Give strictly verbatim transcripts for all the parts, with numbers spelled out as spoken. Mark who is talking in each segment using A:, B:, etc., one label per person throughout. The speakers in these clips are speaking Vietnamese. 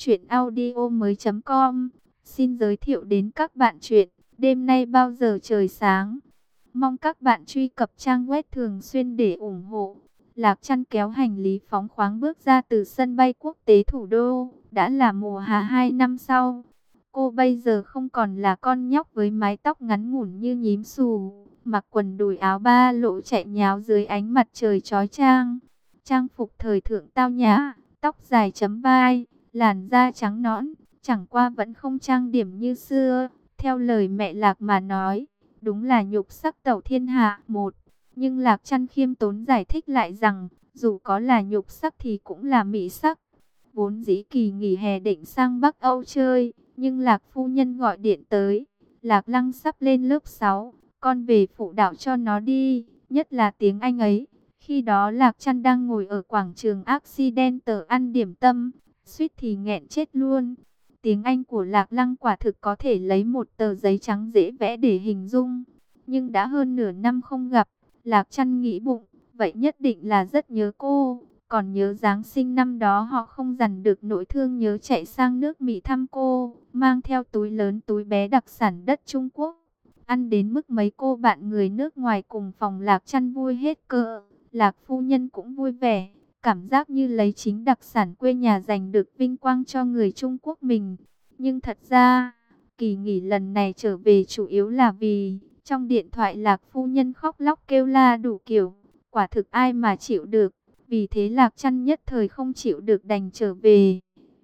A: Chuyện audio mới com xin giới thiệu đến các bạn chuyện đêm nay bao giờ trời sáng. Mong các bạn truy cập trang web thường xuyên để ủng hộ. Lạc Trăn kéo hành lý phóng khoáng bước ra từ sân bay quốc tế thủ đô. Đã là mùa hạ hai năm sau. Cô bây giờ không còn là con nhóc với mái tóc ngắn ngủn như nhím xù, mặc quần đùi áo ba lỗ chạy nháo dưới ánh mặt trời chói chang. Trang phục thời thượng tao nhã, tóc dài chấm vai, làn da trắng nõn, chẳng qua vẫn không trang điểm như xưa. Theo lời mẹ Lạc mà nói, đúng là nhục sắc tẩu thiên hạ một. Nhưng Lạc Trăn khiêm tốn giải thích lại rằng, dù có là nhục sắc thì cũng là mỹ sắc. Vốn dĩ kỳ nghỉ hè định sang Bắc Âu chơi, nhưng Lạc phu nhân gọi điện tới. Lạc Lăng sắp lên lớp sáu, con về phụ đạo cho nó đi, nhất là tiếng Anh ấy. Khi đó Lạc Trăn đang ngồi ở quảng trường Accident ăn điểm tâm, suýt thì nghẹn chết luôn. Tiếng Anh của Lạc Lăng quả thực có thể lấy một tờ giấy trắng dễ vẽ để hình dung. Nhưng đã hơn nửa năm không gặp, Lạc Trăn nghĩ bụng, vậy nhất định là rất nhớ cô. Còn nhớ Giáng sinh năm đó họ không dằn được nỗi thương nhớ chạy sang nước Mỹ thăm cô, mang theo túi lớn túi bé đặc sản đất Trung Quốc. Ăn đến mức mấy cô bạn người nước ngoài cùng phòng Lạc Trăn vui hết cỡ. Lạc phu nhân cũng vui vẻ, cảm giác như lấy chính đặc sản quê nhà giành được vinh quang cho người Trung Quốc mình. Nhưng thật ra, kỳ nghỉ lần này trở về chủ yếu là vì trong điện thoại Lạc phu nhân khóc lóc kêu la đủ kiểu, quả thực ai mà chịu được. Vì thế Lạc Trăn nhất thời không chịu được đành trở về.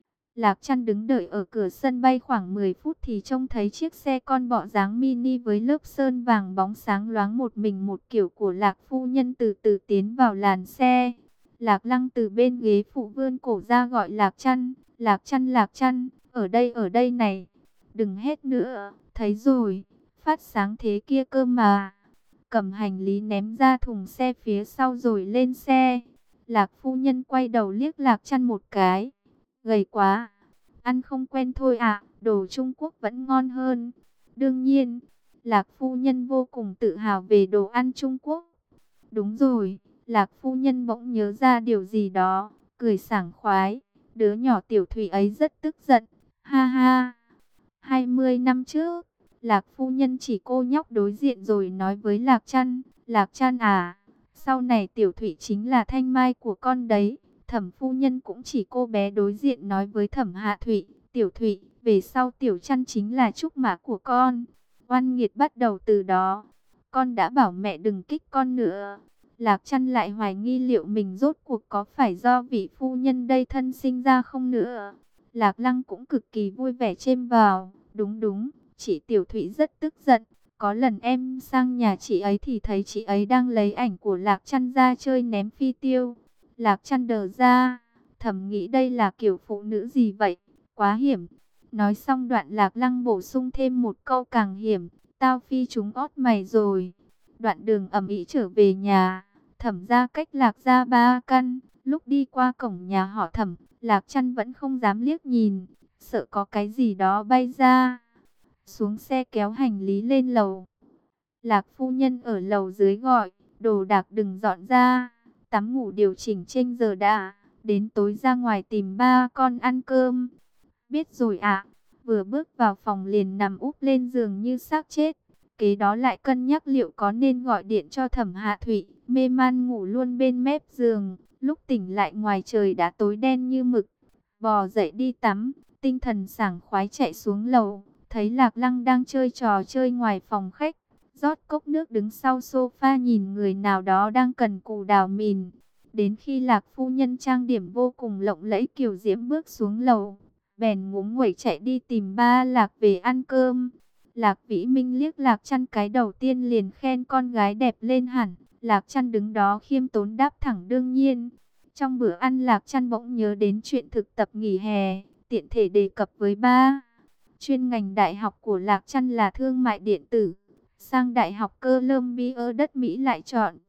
A: Lạc Trăn đứng đợi ở cửa sân bay khoảng mười phút thì trông thấy chiếc xe con bọ dáng mini với lớp sơn vàng bóng sáng loáng một mình một kiểu của Lạc phu nhân từ từ tiến vào làn xe. Lạc Lăng từ bên ghế phụ vươn cổ ra gọi Lạc Trăn, Lạc Trăn Lạc Trăn, ở đây ở đây này, đừng hét nữa, thấy rồi, phát sáng thế kia cơ mà. Cầm hành lý ném ra thùng xe phía sau rồi lên xe. Lạc phu nhân quay đầu liếc Lạc Trăn một cái. Gầy quá, ăn không quen thôi ạ, đồ Trung Quốc vẫn ngon hơn. Đương nhiên, Lạc phu nhân vô cùng tự hào về đồ ăn Trung Quốc. Đúng rồi, Lạc phu nhân bỗng nhớ ra điều gì đó, cười sảng khoái. Đứa nhỏ tiểu thủy ấy rất tức giận, ha ha. hai mươi năm trước, Lạc phu nhân chỉ cô nhóc đối diện rồi nói với Lạc Trăn, Lạc Trăn à, sau này tiểu thủy chính là thanh mai của con đấy. Thẩm phu nhân cũng chỉ cô bé đối diện nói với Thẩm Hạ Thụy, tiểu thụy, về sau tiểu Trăn chính là trúc mã của con. Oan nghiệt bắt đầu từ đó, con đã bảo mẹ đừng kích con nữa. Lạc Trăn lại hoài nghi liệu mình rốt cuộc có phải do vị phu nhân đây thân sinh ra không nữa. Lạc Lăng cũng cực kỳ vui vẻ chêm vào, đúng đúng, chị tiểu thụy rất tức giận. Có lần em sang nhà chị ấy thì thấy chị ấy đang lấy ảnh của Lạc Trăn ra chơi ném phi tiêu. Lạc Trăn đờ ra, thầm nghĩ đây là kiểu phụ nữ gì vậy, quá hiểm. Nói xong đoạn Lạc Lăng bổ sung thêm một câu càng hiểm, tao phi chúng ót mày rồi. Đoạn đường ầm ĩ trở về nhà, Thẩm ra cách Lạc ra ba căn. Lúc đi qua cổng nhà họ Thẩm, Lạc Trăn vẫn không dám liếc nhìn, sợ có cái gì đó bay ra. Xuống xe kéo hành lý lên lầu. Lạc phu nhân ở lầu dưới gọi, đồ đạc đừng dọn ra, tắm ngủ điều chỉnh chênh giờ đã, đến tối ra ngoài tìm ba con ăn cơm. Biết rồi ạ. Vừa bước vào phòng liền nằm úp lên giường như xác chết. Kế đó lại cân nhắc liệu có nên gọi điện cho Thẩm Hạ Thụy, mê man ngủ luôn bên mép giường. Lúc tỉnh lại ngoài trời đã tối đen như mực. Bò dậy đi tắm, tinh thần sảng khoái chạy xuống lầu, thấy Lạc Lăng đang chơi trò chơi ngoài phòng khách. Rót cốc nước đứng sau sofa nhìn người nào đó đang cần cù đào mìn. Đến khi Lạc phu nhân trang điểm vô cùng lộng lẫy kiều diễm bước xuống lầu, bèn ngúng nguẩy chạy đi tìm ba Lạc về ăn cơm. Lạc Vĩ Minh liếc Lạc Trăn cái đầu tiên liền khen con gái đẹp lên hẳn. Lạc Trăn đứng đó khiêm tốn đáp thẳng đương nhiên. Trong bữa ăn Lạc Trăn bỗng nhớ đến chuyện thực tập nghỉ hè, tiện thể đề cập với ba. Chuyên ngành đại học của Lạc Trăn là thương mại điện tử. Sang Đại học Columbia đất Mỹ lại chọn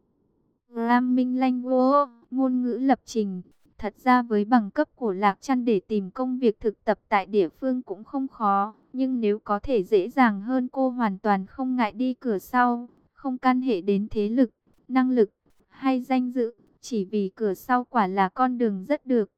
A: Programming Language, ngôn ngữ lập trình. Thật ra với bằng cấp của Lạc Trăn để tìm công việc thực tập tại địa phương cũng không khó. Nhưng nếu có thể dễ dàng hơn cô hoàn toàn không ngại đi cửa sau. Không can hệ đến thế lực, năng lực hay danh dự. Chỉ vì cửa sau quả là con đường rất được.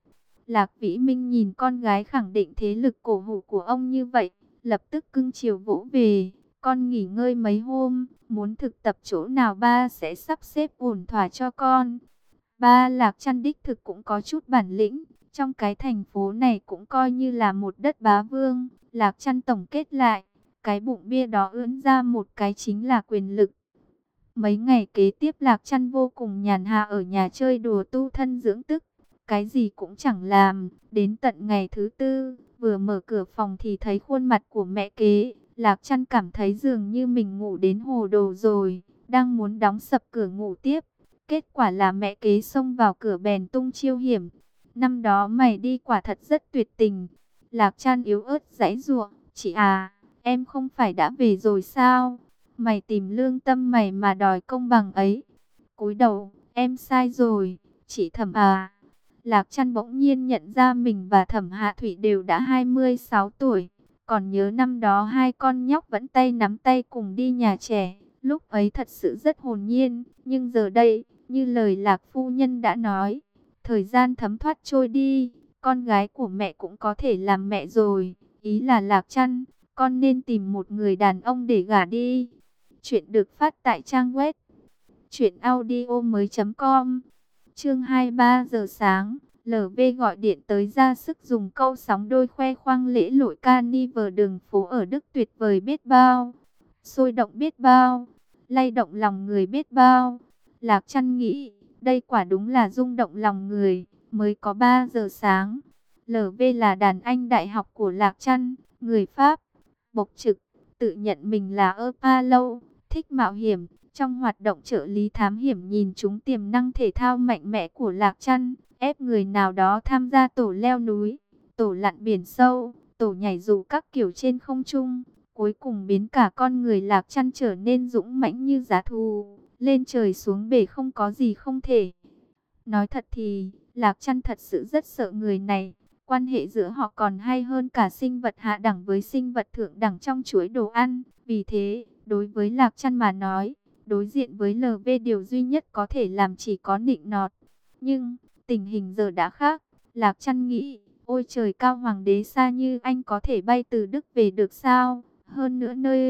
A: Lạc Vĩ Minh nhìn con gái khẳng định thế lực cổ hủ của ông như vậy, lập tức cưng chiều vỗ về. Con nghỉ ngơi mấy hôm, muốn thực tập chỗ nào ba sẽ sắp xếp ổn thỏa cho con. Ba Lạc Chăn đích thực cũng có chút bản lĩnh, trong cái thành phố này cũng coi như là một đất bá vương. Lạc Chăn tổng kết lại, cái bụng bia đó ưỡn ra một cái chính là quyền lực. Mấy ngày kế tiếp Lạc Chăn vô cùng nhàn hạ ở nhà chơi đùa tu thân dưỡng tức, cái gì cũng chẳng làm. Đến tận ngày thứ tư, vừa mở cửa phòng thì thấy khuôn mặt của mẹ kế. Lạc Chăn cảm thấy dường như mình ngủ đến hồ đồ rồi, đang muốn đóng sập cửa ngủ tiếp. Kết quả là mẹ kế xông vào cửa bèn tung chiêu hiểm. Năm đó mày đi quả thật rất tuyệt tình. Lạc Chăn yếu ớt giãy giụa, chị à, em không phải đã về rồi sao? Mày tìm lương tâm mày mà đòi công bằng ấy. Cúi đầu, em sai rồi, chị Thẩm à. Lạc Chăn bỗng nhiên nhận ra mình và Thẩm Hạ Thủy đều đã hai mươi sáu tuổi. Còn nhớ năm đó hai con nhóc vẫn tay nắm tay cùng đi nhà trẻ. Lúc ấy thật sự rất hồn nhiên. Nhưng giờ đây, như lời Lạc phu nhân đã nói, thời gian thấm thoát trôi đi, con gái của mẹ cũng có thể làm mẹ rồi. Ý là Lạc Chăn, con nên tìm một người đàn ông để gả đi. Chuyện được phát tại trang web truyện audio mới chấm com. Chương hai mươi ba giờ sáng, lờ vê gọi điện tới ra sức dùng câu sóng đôi khoe khoang lễ lội carnival đường phố ở Đức tuyệt vời biết bao, sôi động biết bao, lay động lòng người biết bao. Lạc Chăn nghĩ, đây quả đúng là rung động lòng người. Mới có ba giờ sáng, lờ vê là đàn anh đại học của Lạc Chăn, người Pháp, bộc trực, tự nhận mình là ơ pa lâu, thích mạo hiểm. Trong hoạt động trợ lý thám hiểm nhìn trúng tiềm năng thể thao mạnh mẽ của Lạc Chăn, ép người nào đó tham gia tổ leo núi, tổ lặn biển sâu, tổ nhảy dù các kiểu trên không trung. Cuối cùng biến cả con người Lạc Chăn trở nên dũng mãnh như giá thú, lên trời xuống bể không có gì không thể. Nói thật thì, Lạc Chăn thật sự rất sợ người này. Quan hệ giữa họ còn hay hơn cả sinh vật hạ đẳng với sinh vật thượng đẳng trong chuỗi đồ ăn. Vì thế, đối với Lạc Chăn mà nói, đối diện với lờ vê điều duy nhất có thể làm chỉ có nịnh nọt. Nhưng, tình hình giờ đã khác. Lạc Chăn nghĩ, ôi trời cao hoàng đế xa như anh có thể bay từ Đức về được sao? Hơn nữa nơi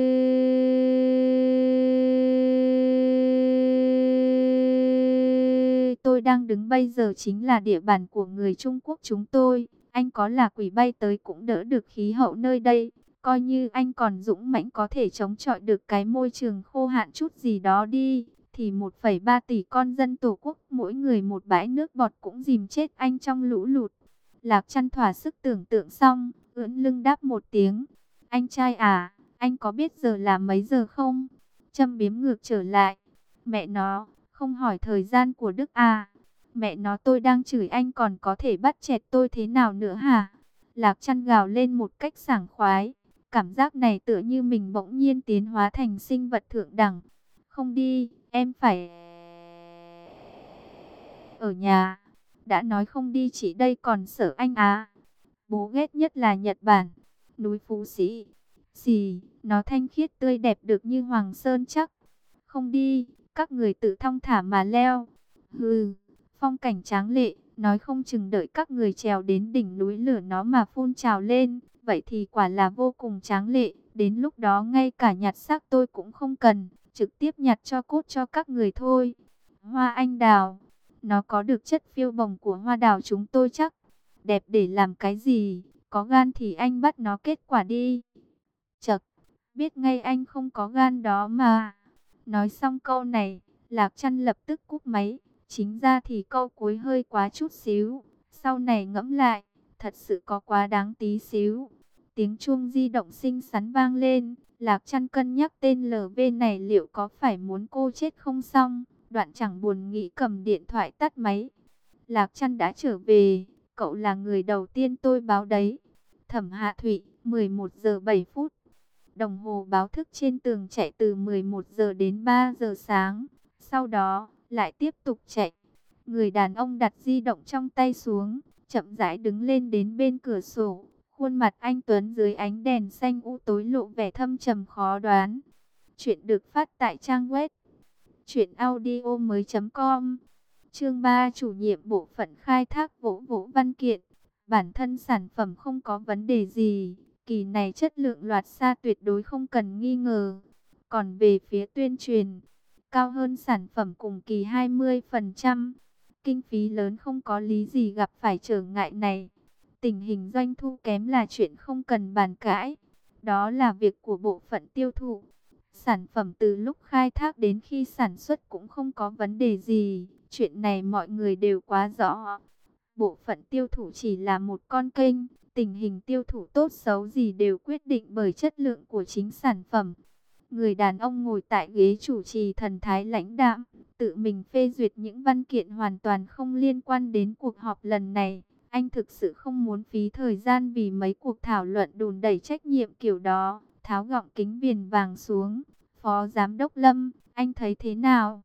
A: tôi đang đứng bây giờ chính là địa bàn của người Trung Quốc chúng tôi. Anh có là quỷ bay tới cũng đỡ được khí hậu nơi đây. Coi như anh còn dũng mãnh có thể chống chọi được cái môi trường khô hạn chút gì đó đi, thì một phẩy ba tỷ con dân Tổ quốc mỗi người một bãi nước bọt cũng dìm chết anh trong lũ lụt. Lạc Chăn thỏa sức tưởng tượng xong, ưỡn lưng đáp một tiếng. Anh trai à, anh có biết giờ là mấy giờ không? Châm biếm ngược trở lại. Mẹ nó, không hỏi thời gian của Đức à? Mẹ nó tôi đang chửi anh còn có thể bắt chẹt tôi thế nào nữa hả? Lạc Chăn gào lên một cách sảng khoái. Cảm giác này tựa như mình bỗng nhiên tiến hóa thành sinh vật thượng đẳng. Không đi, em phải ở nhà. Đã nói không đi chị đây còn sợ anh à? Bố ghét nhất là Nhật Bản. Núi Phú Sĩ. Xì, nó thanh khiết tươi đẹp được như Hoàng Sơn chắc. Không đi, các người tự thong thả mà leo. Hừ, phong cảnh tráng lệ, nói không chừng đợi các người trèo đến đỉnh núi lửa nó mà phun trào lên. Vậy thì quả là vô cùng tráng lệ, đến lúc đó ngay cả nhặt xác tôi cũng không cần, trực tiếp nhặt cho cốt cho các người thôi. Hoa anh đào, nó có được chất phiêu bồng của hoa đào chúng tôi chắc. Đẹp để làm cái gì, có gan thì anh bắt nó kết quả đi. Chậc, biết ngay anh không có gan đó mà. Nói xong câu này, Lạc Chăn lập tức cúp máy. Chính ra thì câu cuối hơi quá chút xíu. Sau này ngẫm lại, thật sự có quá đáng tí xíu. Tiếng chuông di động xinh xắn vang lên. Lạc Chăn cân nhắc tên lờ vê này liệu có phải muốn cô chết không xong. Đoạn chẳng buồn nghĩ cầm điện thoại tắt máy. Lạc Chăn đã trở về. Cậu là người đầu tiên tôi báo đấy. Thẩm Hạ Thụy, mười một giờ bảy phút. Đồng hồ báo thức trên tường chạy từ mười một giờ đến ba giờ sáng. Sau đó, lại tiếp tục chạy. Người đàn ông đặt di động trong tay xuống, chậm rãi đứng lên đến bên cửa sổ. Khuôn mặt anh tuấn dưới ánh đèn xanh u tối lộ vẻ thâm trầm khó đoán. Chuyện được phát tại trang web truyện audio mới chấm com. Chương ba, chủ nhiệm bộ phận khai thác vỗ vỗ văn kiện. Bản thân sản phẩm không có vấn đề gì, kỳ này chất lượng loạt xa tuyệt đối không cần nghi ngờ. Còn về phía tuyên truyền, cao hơn sản phẩm cùng kỳ hai mươi phần trăm. Kinh phí lớn không có lý gì gặp phải trở ngại này. Tình hình doanh thu kém là chuyện không cần bàn cãi. Đó là việc của bộ phận tiêu thụ. Sản phẩm từ lúc khai thác đến khi sản xuất cũng không có vấn đề gì. Chuyện này mọi người đều quá rõ. Bộ phận tiêu thụ chỉ là một con kênh. Tình hình tiêu thụ tốt xấu gì đều quyết định bởi chất lượng của chính sản phẩm. Người đàn ông ngồi tại ghế chủ trì thần thái lãnh đạm, tự mình phê duyệt những văn kiện hoàn toàn không liên quan đến cuộc họp lần này. Anh thực sự không muốn phí thời gian vì mấy cuộc thảo luận đùn đẩy trách nhiệm kiểu đó. Tháo gọng kính viền vàng xuống. Phó Giám đốc Lâm, anh thấy thế nào?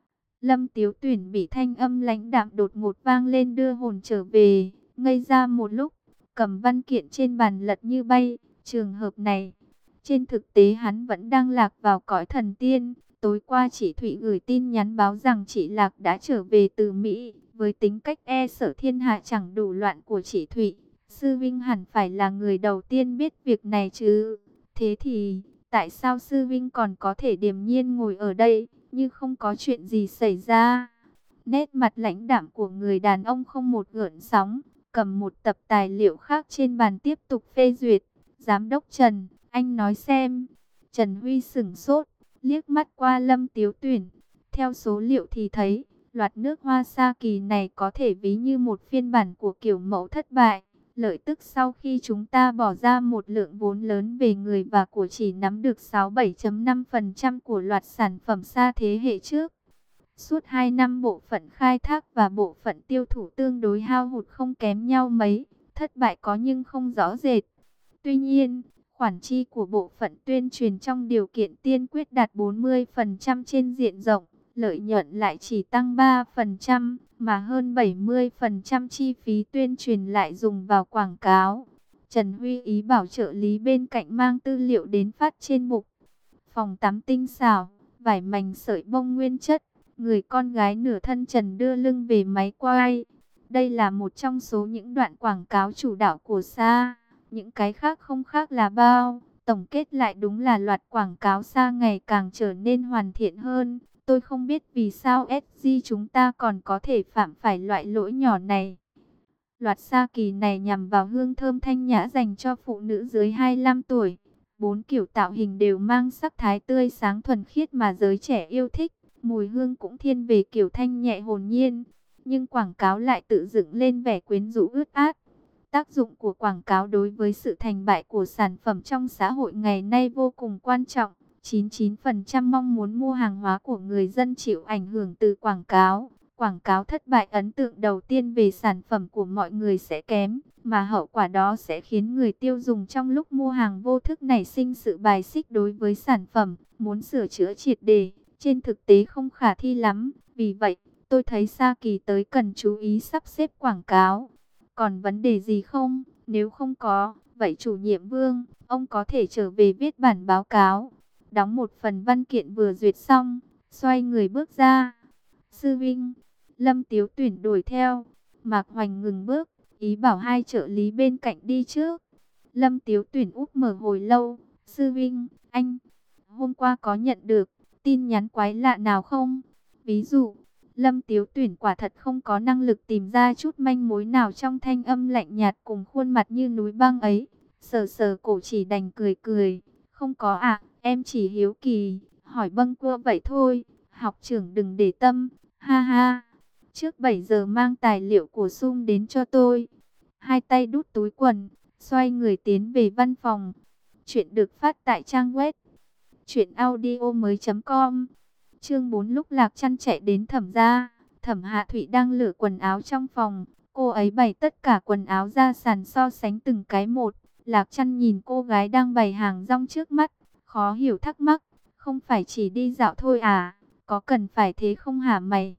A: Lâm Tiếu Tuyển bị thanh âm lãnh đạm đột ngột vang lên đưa hồn trở về. Ngây ra một lúc, cầm văn kiện trên bàn lật như bay. Trường hợp này, trên thực tế hắn vẫn đang lạc vào cõi thần tiên. Tối qua chị Thụy gửi tin nhắn báo rằng chị Lạc đã trở về từ Mỹ. Với tính cách e sợ thiên hạ chẳng đủ loạn của chị Thụy, Sư Vinh hẳn phải là người đầu tiên biết việc này chứ. Thế thì, tại sao Sư Vinh còn có thể điềm nhiên ngồi ở đây, như không có chuyện gì xảy ra? Nét mặt lãnh đạm của người đàn ông không một gợn sóng, cầm một tập tài liệu khác trên bàn tiếp tục phê duyệt. Giám đốc Trần, anh nói xem. Trần Huy sửng sốt, liếc mắt qua Lâm Tiếu Tuyển. Theo số liệu thì thấy, loạt nước hoa sa kỳ này có thể ví như một phiên bản của kiểu mẫu thất bại. Lợi tức sau khi chúng ta bỏ ra một lượng vốn lớn về người và của chỉ nắm được sáu mươi bảy phẩy năm phần trăm của loạt sản phẩm sa thế hệ trước. Suốt hai năm bộ phận khai thác và bộ phận tiêu thụ tương đối hao hụt không kém nhau mấy, thất bại có nhưng không rõ rệt. Tuy nhiên, khoản chi của bộ phận tuyên truyền trong điều kiện tiên quyết đạt bốn mươi phần trăm trên diện rộng, lợi nhuận lại chỉ tăng ba phần trăm, mà hơn bảy mươi phần trăm chi phí tuyên truyền lại dùng vào quảng cáo. Trần Huy ý bảo trợ lý bên cạnh mang tư liệu đến phát trên mục. Phòng tắm tinh xảo, vải mảnh sợi bông nguyên chất, người con gái nửa thân trần đưa lưng về máy quay. Đây là một trong số những đoạn quảng cáo chủ đạo của Sa. Những cái khác không khác là bao. Tổng kết lại đúng là loạt quảng cáo Sa ngày càng trở nên hoàn thiện hơn. Tôi không biết vì sao ét giê chúng ta còn có thể phạm phải loại lỗi nhỏ này. Loạt Sa kỳ này nhằm vào hương thơm thanh nhã dành cho phụ nữ dưới hai mươi lăm tuổi. Bốn kiểu tạo hình đều mang sắc thái tươi sáng thuần khiết mà giới trẻ yêu thích. Mùi hương cũng thiên về kiểu thanh nhẹ hồn nhiên. Nhưng quảng cáo lại tự dựng lên vẻ quyến rũ ướt át. Tác dụng của quảng cáo đối với sự thành bại của sản phẩm trong xã hội ngày nay vô cùng quan trọng. chín mươi chín phần trăm mong muốn mua hàng hóa của người dân chịu ảnh hưởng từ quảng cáo. Quảng cáo thất bại, ấn tượng đầu tiên về sản phẩm của mọi người sẽ kém, mà hậu quả đó sẽ khiến người tiêu dùng trong lúc mua hàng vô thức nảy sinh sự bài xích đối với sản phẩm, muốn sửa chữa triệt để, trên thực tế không khả thi lắm. Vì vậy, tôi thấy Sa kỳ tới cần chú ý sắp xếp quảng cáo. Còn vấn đề gì không? Nếu không có, vậy chủ nhiệm Vương, ông có thể trở về viết bản báo cáo. Đóng một phần văn kiện vừa duyệt xong, xoay người bước ra. Sư Vinh, Lâm Tiếu Tuyển đuổi theo. Mạc Hoành ngừng bước, ý bảo hai trợ lý bên cạnh đi trước. Lâm Tiếu Tuyển úp mở hồi lâu. Sư Vinh, anh, hôm qua có nhận được tin nhắn quái lạ nào không? Ví dụ, Lâm Tiếu Tuyển quả thật không có năng lực tìm ra chút manh mối nào trong thanh âm lạnh nhạt cùng khuôn mặt như núi băng ấy. Sờ sờ cổ chỉ đành cười cười. Không có ạ, em chỉ hiếu kỳ, hỏi bâng quơ vậy thôi. Học trưởng đừng để tâm, ha ha. Trước bảy giờ mang tài liệu của Sung đến cho tôi. Hai tay đút túi quần, xoay người tiến về văn phòng. Chuyện được phát tại trang web truyện audio mới chấm com. Chương bốn lúc Lạc Trăn chạy đến Thẩm gia, Thẩm Hạ Thụy đang lựa quần áo trong phòng. Cô ấy bày tất cả quần áo ra sàn so sánh từng cái một. Lạc Trăn nhìn cô gái đang bày hàng rong trước mắt, khó hiểu thắc mắc. Không phải chỉ đi dạo thôi à? Có cần phải thế không hả mày?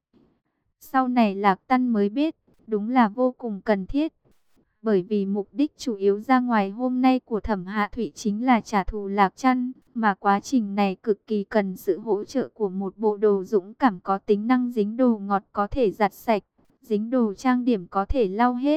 A: Sau này Lạc Trăn mới biết, đúng là vô cùng cần thiết. Bởi vì mục đích chủ yếu ra ngoài hôm nay của Thẩm Hạ Thụy chính là trả thù Lạc Trăn, mà quá trình này cực kỳ cần sự hỗ trợ của một bộ đồ dũng cảm có tính năng dính đồ ngọt có thể giặt sạch, dính đồ trang điểm có thể lau hết,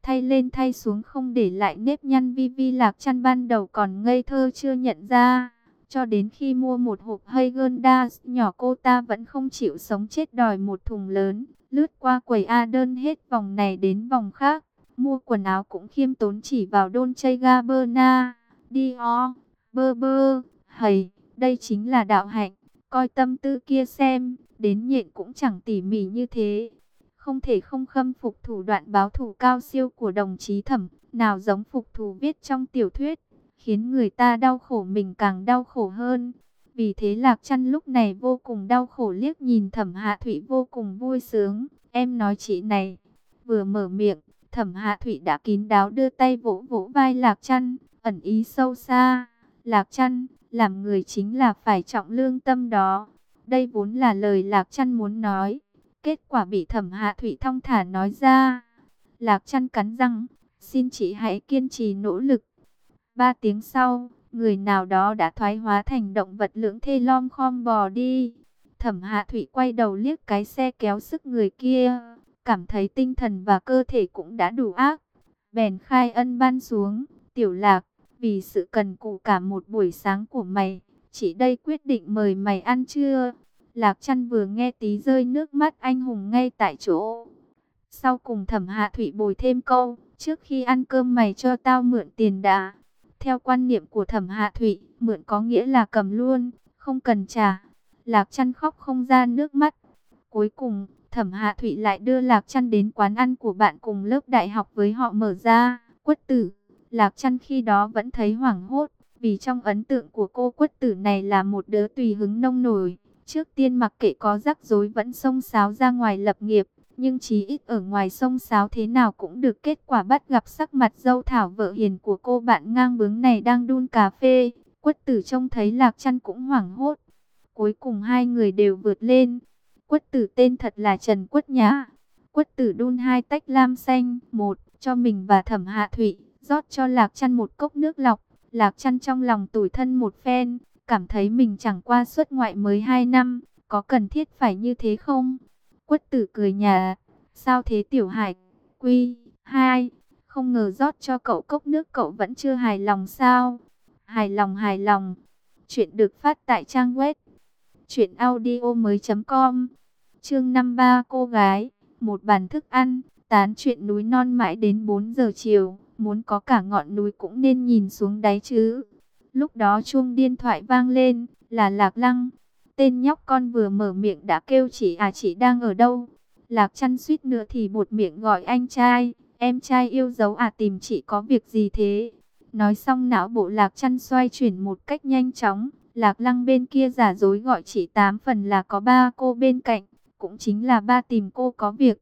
A: thay lên thay xuống không để lại nếp nhăn vi vi. Lạc Chăn ban đầu còn ngây thơ chưa nhận ra, cho đến khi mua một hộp Häagen-Dazs nhỏ cô ta vẫn không chịu sống chết đòi một thùng lớn, lướt qua quầy A đơn hết vòng này đến vòng khác, mua quần áo cũng khiêm tốn chỉ vào Dolce Gabbana, Dior, Burberry, hầy, đây chính là đạo hạnh, coi tâm tư kia xem, đến nhện cũng chẳng tỉ mỉ như thế. Không thể không khâm phục thủ đoạn báo thù cao siêu của đồng chí Thẩm, nào giống phục thù viết trong tiểu thuyết, khiến người ta đau khổ mình càng đau khổ hơn. Vì thế Lạc Chăn lúc này vô cùng đau khổ liếc nhìn Thẩm Hạ Thụy vô cùng vui sướng. Em nói chị này, vừa mở miệng, Thẩm Hạ Thụy đã kín đáo đưa tay vỗ vỗ vai Lạc Chăn, ẩn ý sâu xa. Lạc Chăn, làm người chính là phải trọng lương tâm đó. Đây vốn là lời Lạc Chăn muốn nói, kết quả bị Thẩm Hạ Thụy thong thả nói ra. Lạc Chăn cắn răng, xin chị hãy kiên trì nỗ lực. Ba tiếng sau, người nào đó đã thoái hóa thành động vật lưỡng thê lom khom bò đi. Thẩm Hạ Thụy quay đầu liếc cái xe kéo sức người kia, cảm thấy tinh thần và cơ thể cũng đã đủ ác. Bèn khai ân ban xuống, Tiểu Lạc, vì sự cần cù cả một buổi sáng của mày, chị đây quyết định mời mày ăn trưa. Lạc Chăn vừa nghe tí rơi nước mắt anh hùng ngay tại chỗ. Sau cùng Thẩm Hạ Thụy bồi thêm câu, trước khi ăn cơm mày cho tao mượn tiền đã. Theo quan niệm của Thẩm Hạ Thụy, mượn có nghĩa là cầm luôn, không cần trả. Lạc Chăn khóc không ra nước mắt. Cuối cùng, Thẩm Hạ Thụy lại đưa Lạc Chăn đến quán ăn của bạn cùng lớp đại học với họ mở ra, Quất Tử. Lạc Chăn khi đó vẫn thấy hoảng hốt, vì trong ấn tượng của cô Quất Tử này là một đứa tùy hứng nông nổi. Trước tiên mặc kệ có rắc rối vẫn xông xáo ra ngoài lập nghiệp, nhưng chí ít ở ngoài xông xáo thế nào cũng được kết quả. Bắt gặp sắc mặt dâu thảo vợ hiền của cô bạn ngang bướng này đang đun cà phê, Quất Tử trông thấy Lạc Chăn cũng hoảng hốt. Cuối cùng hai người đều vượt lên. Quất Tử tên thật là Trần Quất Nhã. Quất Tử đun hai tách lam xanh, một cho mình và Thẩm Hạ Thụy, rót cho Lạc Chăn một cốc nước lọc. Lạc Chăn trong lòng tủi thân một phen, cảm thấy mình chẳng qua xuất ngoại mới hai năm, có cần thiết phải như thế không? Quất Tử cười nhạt, sao thế Tiểu Hải? Quy hai, không ngờ rót cho cậu cốc nước cậu vẫn chưa hài lòng sao? Hài lòng hài lòng. Chuyện được phát tại trang web truyện audio mới.com. Chương năm mươi ba cô gái, một bàn thức ăn, tán chuyện núi non mãi đến bốn giờ chiều, muốn có cả ngọn núi cũng nên nhìn xuống đáy chứ. Lúc đó chuông điện thoại vang lên, là Lạc Lăng. Tên nhóc con vừa mở miệng đã kêu chị à chị đang ở đâu. Lạc Chăn suýt nữa thì buột miệng gọi anh trai, em trai yêu dấu à tìm chị có việc gì thế. Nói xong não bộ Lạc Chăn xoay chuyển một cách nhanh chóng. Lạc Lăng bên kia giả dối gọi chị tám phần là có ba cô bên cạnh, cũng chính là ba tìm cô có việc.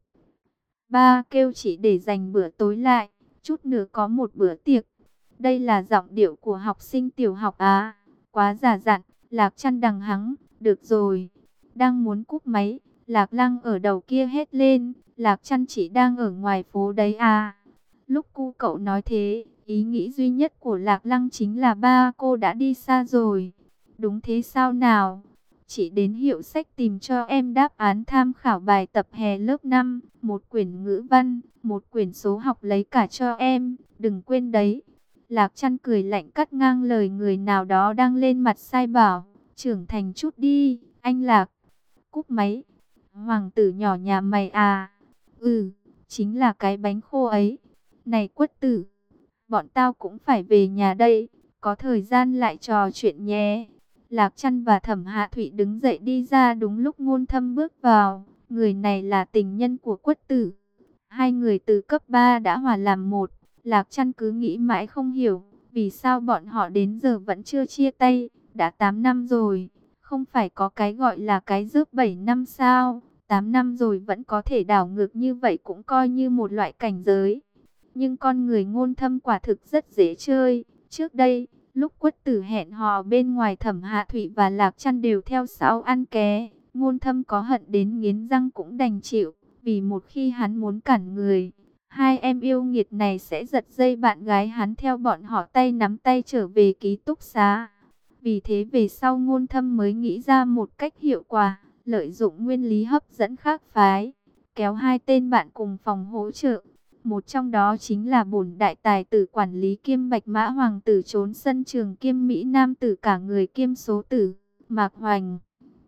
A: Ba kêu chị để dành bữa tối lại, chút nữa có một bữa tiệc. Đây là giọng điệu của học sinh tiểu học à, quá giả dặn. Lạc Chăn đằng hắng, được rồi. Đang muốn cúp máy, Lạc Lăng ở đầu kia hét lên, Lạc Chăn chỉ đang ở ngoài phố đấy à. Lúc cu cậu nói thế, ý nghĩ duy nhất của Lạc Lăng chính là ba cô đã đi xa rồi. Đúng thế sao nào? Chị đến hiệu sách tìm cho em đáp án tham khảo bài tập hè lớp năm, một quyển ngữ văn, một quyển số học lấy cả cho em, đừng quên đấy. Lạc Chăn cười lạnh cắt ngang lời người nào đó đang lên mặt sai bảo, trưởng thành chút đi, anh Lạc. Cúp máy. Hoàng tử nhỏ nhà mày à? Ừ, chính là cái bánh khô ấy. Này Quất Tử, bọn tao cũng phải về nhà đây, có thời gian lại trò chuyện nhé. Lạc Chăn và Thẩm Hạ Thụy đứng dậy đi ra đúng lúc Ngôn Thâm bước vào. Người này là tình nhân của Quất Tử. Hai người từ cấp ba đã hòa làm một. Lạc Chăn cứ nghĩ mãi không hiểu, vì sao bọn họ đến giờ vẫn chưa chia tay. Đã tám năm rồi, không phải có cái gọi là cái rớp bảy năm sao? tám năm rồi vẫn có thể đảo ngược như vậy cũng coi như một loại cảnh giới. Nhưng con người Ngôn Thâm quả thực rất dễ chơi. Trước đây, lúc Quất Tử hẹn hò bên ngoài, Thẩm Hạ Thụy và Lạc Chăn đều theo sau ăn ké. Ngôn Thâm có hận đến nghiến răng cũng đành chịu, vì một khi hắn muốn cản người, hai em yêu nghiệt này sẽ giật dây bạn gái hắn theo bọn họ tay nắm tay trở về ký túc xá. Vì thế về sau Ngôn Thâm mới nghĩ ra một cách hiệu quả, lợi dụng nguyên lý hấp dẫn khác phái, kéo hai tên bạn cùng phòng hỗ trợ. Một trong đó chính là bổn đại tài tử quản lý kiêm bạch mã hoàng tử trốn sân trường kiêm Mỹ Nam tử cả người kiêm số tử, Mạc Hoành.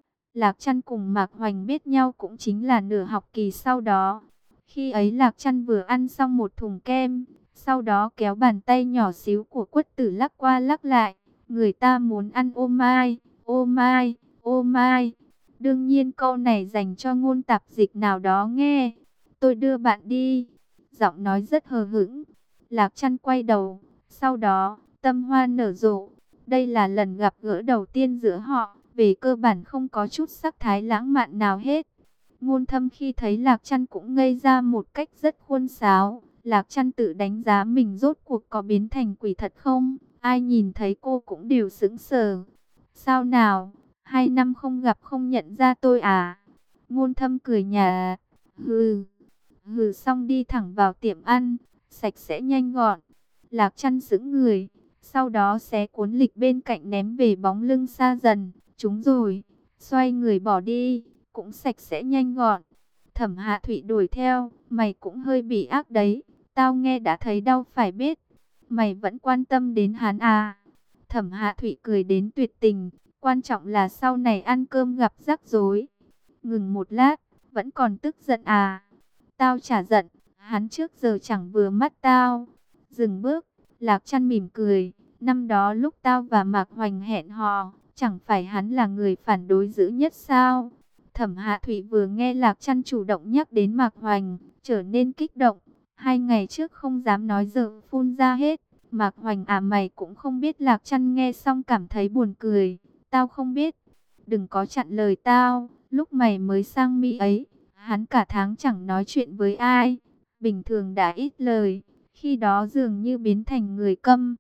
A: Lạc Trăn cùng Mạc Hoành biết nhau cũng chính là nửa học kỳ sau đó. Khi ấy Lạc Trăn vừa ăn xong một thùng kem, sau đó kéo bàn tay nhỏ xíu của Quất Tử lắc qua lắc lại. Người ta muốn ăn ô mai, ô mai, ô mai. Đương nhiên câu này dành cho ngôn tạp dịch nào đó nghe. Tôi đưa bạn đi. Giọng nói rất hờ hững. Lạc Trăn quay đầu, sau đó tâm hoa nở rộ. Đây là lần gặp gỡ đầu tiên giữa họ, về cơ bản không có chút sắc thái lãng mạn nào hết. Ngôn Thâm khi thấy Lạc Trăn cũng ngây ra một cách rất khuôn sáo. Lạc Trăn tự đánh giá mình rốt cuộc có biến thành quỷ thật không? Ai nhìn thấy cô cũng đều sững sờ. Sao nào? Hai năm không gặp không nhận ra tôi à? Ngôn Thâm cười nhạt. Hừ. Hừ xong đi thẳng vào tiệm ăn. Sạch sẽ nhanh gọn. Lạc Trăn sững người. Sau đó xé cuốn lịch bên cạnh ném về bóng lưng xa dần. Chúng rồi. Xoay người bỏ đi. Cũng sạch sẽ nhanh gọn. Thẩm Hạ Thụy đuổi theo. Mày cũng hơi bị ác đấy. Tao nghe đã thấy đau phải biết. Mày vẫn quan tâm đến hắn à? Thẩm Hạ Thụy cười đến tuyệt tình. Quan trọng là sau này ăn cơm gặp rắc rối. Ngừng một lát. Vẫn còn tức giận à? Tao chả giận. Hắn trước giờ chẳng vừa mắt tao. Dừng bước. Lạc Trăn mỉm cười. Năm đó lúc tao và Mạc Hoành hẹn hò, chẳng phải hắn là người phản đối dữ nhất sao? Thẩm Hạ Thụy vừa nghe Lạc Trăn chủ động nhắc đến Mạc Hoành, trở nên kích động. Hai ngày trước không dám nói giờ phun ra hết. Mạc Hoành à, mày cũng không biết. Lạc Trăn nghe xong cảm thấy buồn cười. Tao không biết. Đừng có chặn lời tao. Lúc mày mới sang Mỹ ấy, hắn cả tháng chẳng nói chuyện với ai. Bình thường đã ít lời, khi đó dường như biến thành người câm.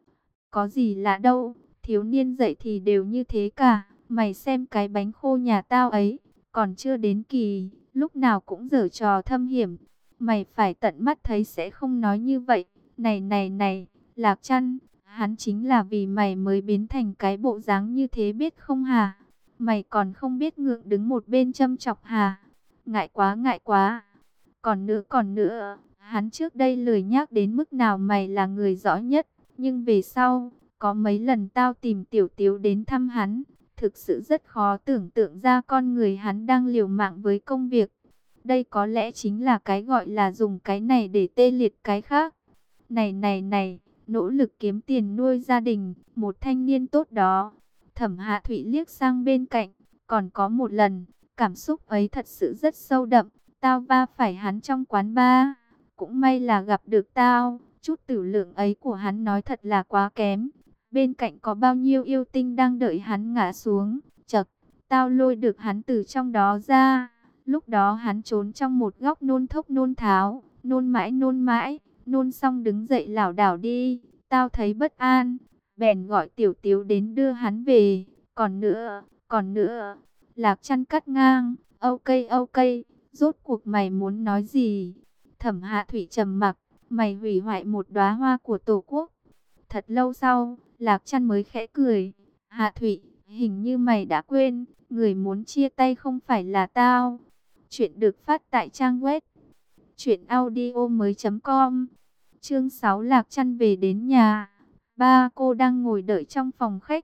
A: Có gì lạ đâu, thiếu niên dậy thì đều như thế cả. Mày xem cái bánh khô nhà tao ấy, còn chưa đến kỳ, lúc nào cũng giở trò thâm hiểm. Mày phải tận mắt thấy sẽ không nói như vậy. Này này này, Lạc Trăn, hắn chính là vì mày mới biến thành cái bộ dáng như thế biết không hả? Mày còn không biết ngượng đứng một bên châm chọc hả? Ngại quá ngại quá. Còn nữa còn nữa, hắn trước đây lười nhắc đến mức nào mày là người rõ nhất. Nhưng về sau, có mấy lần tao tìm Tiểu Tiếu đến thăm hắn. Thực sự rất khó tưởng tượng ra con người hắn đang liều mạng với công việc. Đây có lẽ chính là cái gọi là dùng cái này để tê liệt cái khác. Này này này, nỗ lực kiếm tiền nuôi gia đình, một thanh niên tốt đó. Thẩm Hạ Thụy liếc sang bên cạnh, còn có một lần, cảm xúc ấy thật sự rất sâu đậm. Tao va phải hắn trong quán bar, cũng may là gặp được tao. Chút tử lượng ấy của hắn nói thật là quá kém. Bên cạnh có bao nhiêu yêu tinh đang đợi hắn ngã xuống. Chật, tao lôi được hắn từ trong đó ra. Lúc đó hắn trốn trong một góc nôn thốc nôn tháo, nôn mãi nôn mãi, nôn xong đứng dậy lảo đảo đi. Tao thấy bất an, bèn gọi Tiểu Tiếu đến đưa hắn về. Còn nữa, còn nữa, Lạc Trăn cắt ngang. Ok ok, rốt cuộc mày muốn nói gì? Thẩm Hạ Thụy trầm mặc. Mày hủy hoại một đóa hoa của Tổ quốc. Thật lâu sau, Lạc Trăn mới khẽ cười. Hạ Thụy, hình như mày đã quên, người muốn chia tay không phải là tao. Chuyện được phát tại trang web truyện audio mới chấm com. Chương sáu, Lạc Trăn về đến nhà. Ba cô đang ngồi đợi trong phòng khách.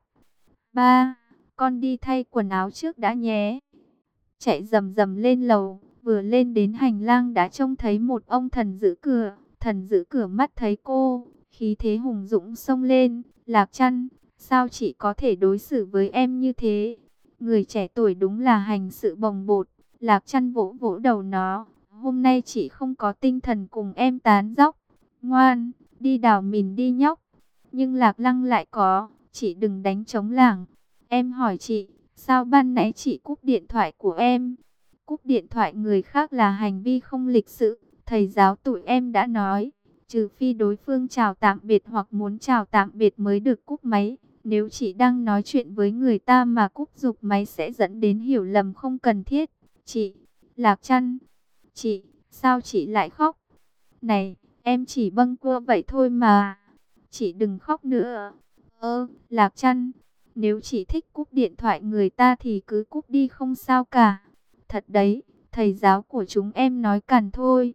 A: Ba, con đi thay quần áo trước đã nhé. Chạy rầm rầm lên lầu, vừa lên đến hành lang đã trông thấy một ông thần giữ cửa. Thần giữ cửa mắt thấy cô, khí thế hùng dũng xông lên. Lạc Trăn, sao chị có thể đối xử với em như thế? Người trẻ tuổi đúng là hành sự bồng bột. Lạc Trăn vỗ vỗ đầu nó. Hôm nay chị không có tinh thần cùng em tán dóc. Ngoan, đi đào mìn đi nhóc. Nhưng Lạc Lăng lại có. Chị đừng đánh trống lảng. Em hỏi chị, sao ban nãy chị cúp điện thoại của em? Cúp điện thoại người khác là hành vi không lịch sự. Thầy giáo tụi em đã nói, trừ phi đối phương chào tạm biệt hoặc muốn chào tạm biệt mới được cúp máy. Nếu chị đang nói chuyện với người ta mà cúp giục máy sẽ dẫn đến hiểu lầm không cần thiết. Chị, Lạc Trăn, chị, sao chị lại khóc? Này, em chỉ bâng quơ vậy thôi mà. Chị đừng khóc nữa. Ơ, Lạc Trăn, nếu chị thích cúp điện thoại người ta thì cứ cúp đi không sao cả. Thật đấy, thầy giáo của chúng em nói càn thôi.